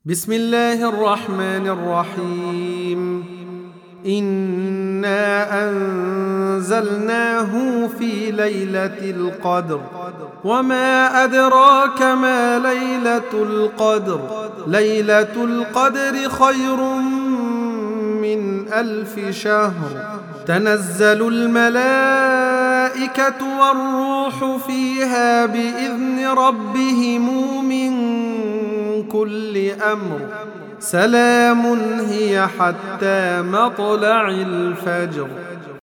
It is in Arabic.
بسم الله الرحمن الرحيم. إنا أنزلناه في ليلة القدر وما أدراك ما ليلة القدر. ليلة القدر خير من 1000 شهر. تنزل الملائكة والروح فيها بإذن ربهم من كل أمر. سلام هي حتى مطلع الفجر.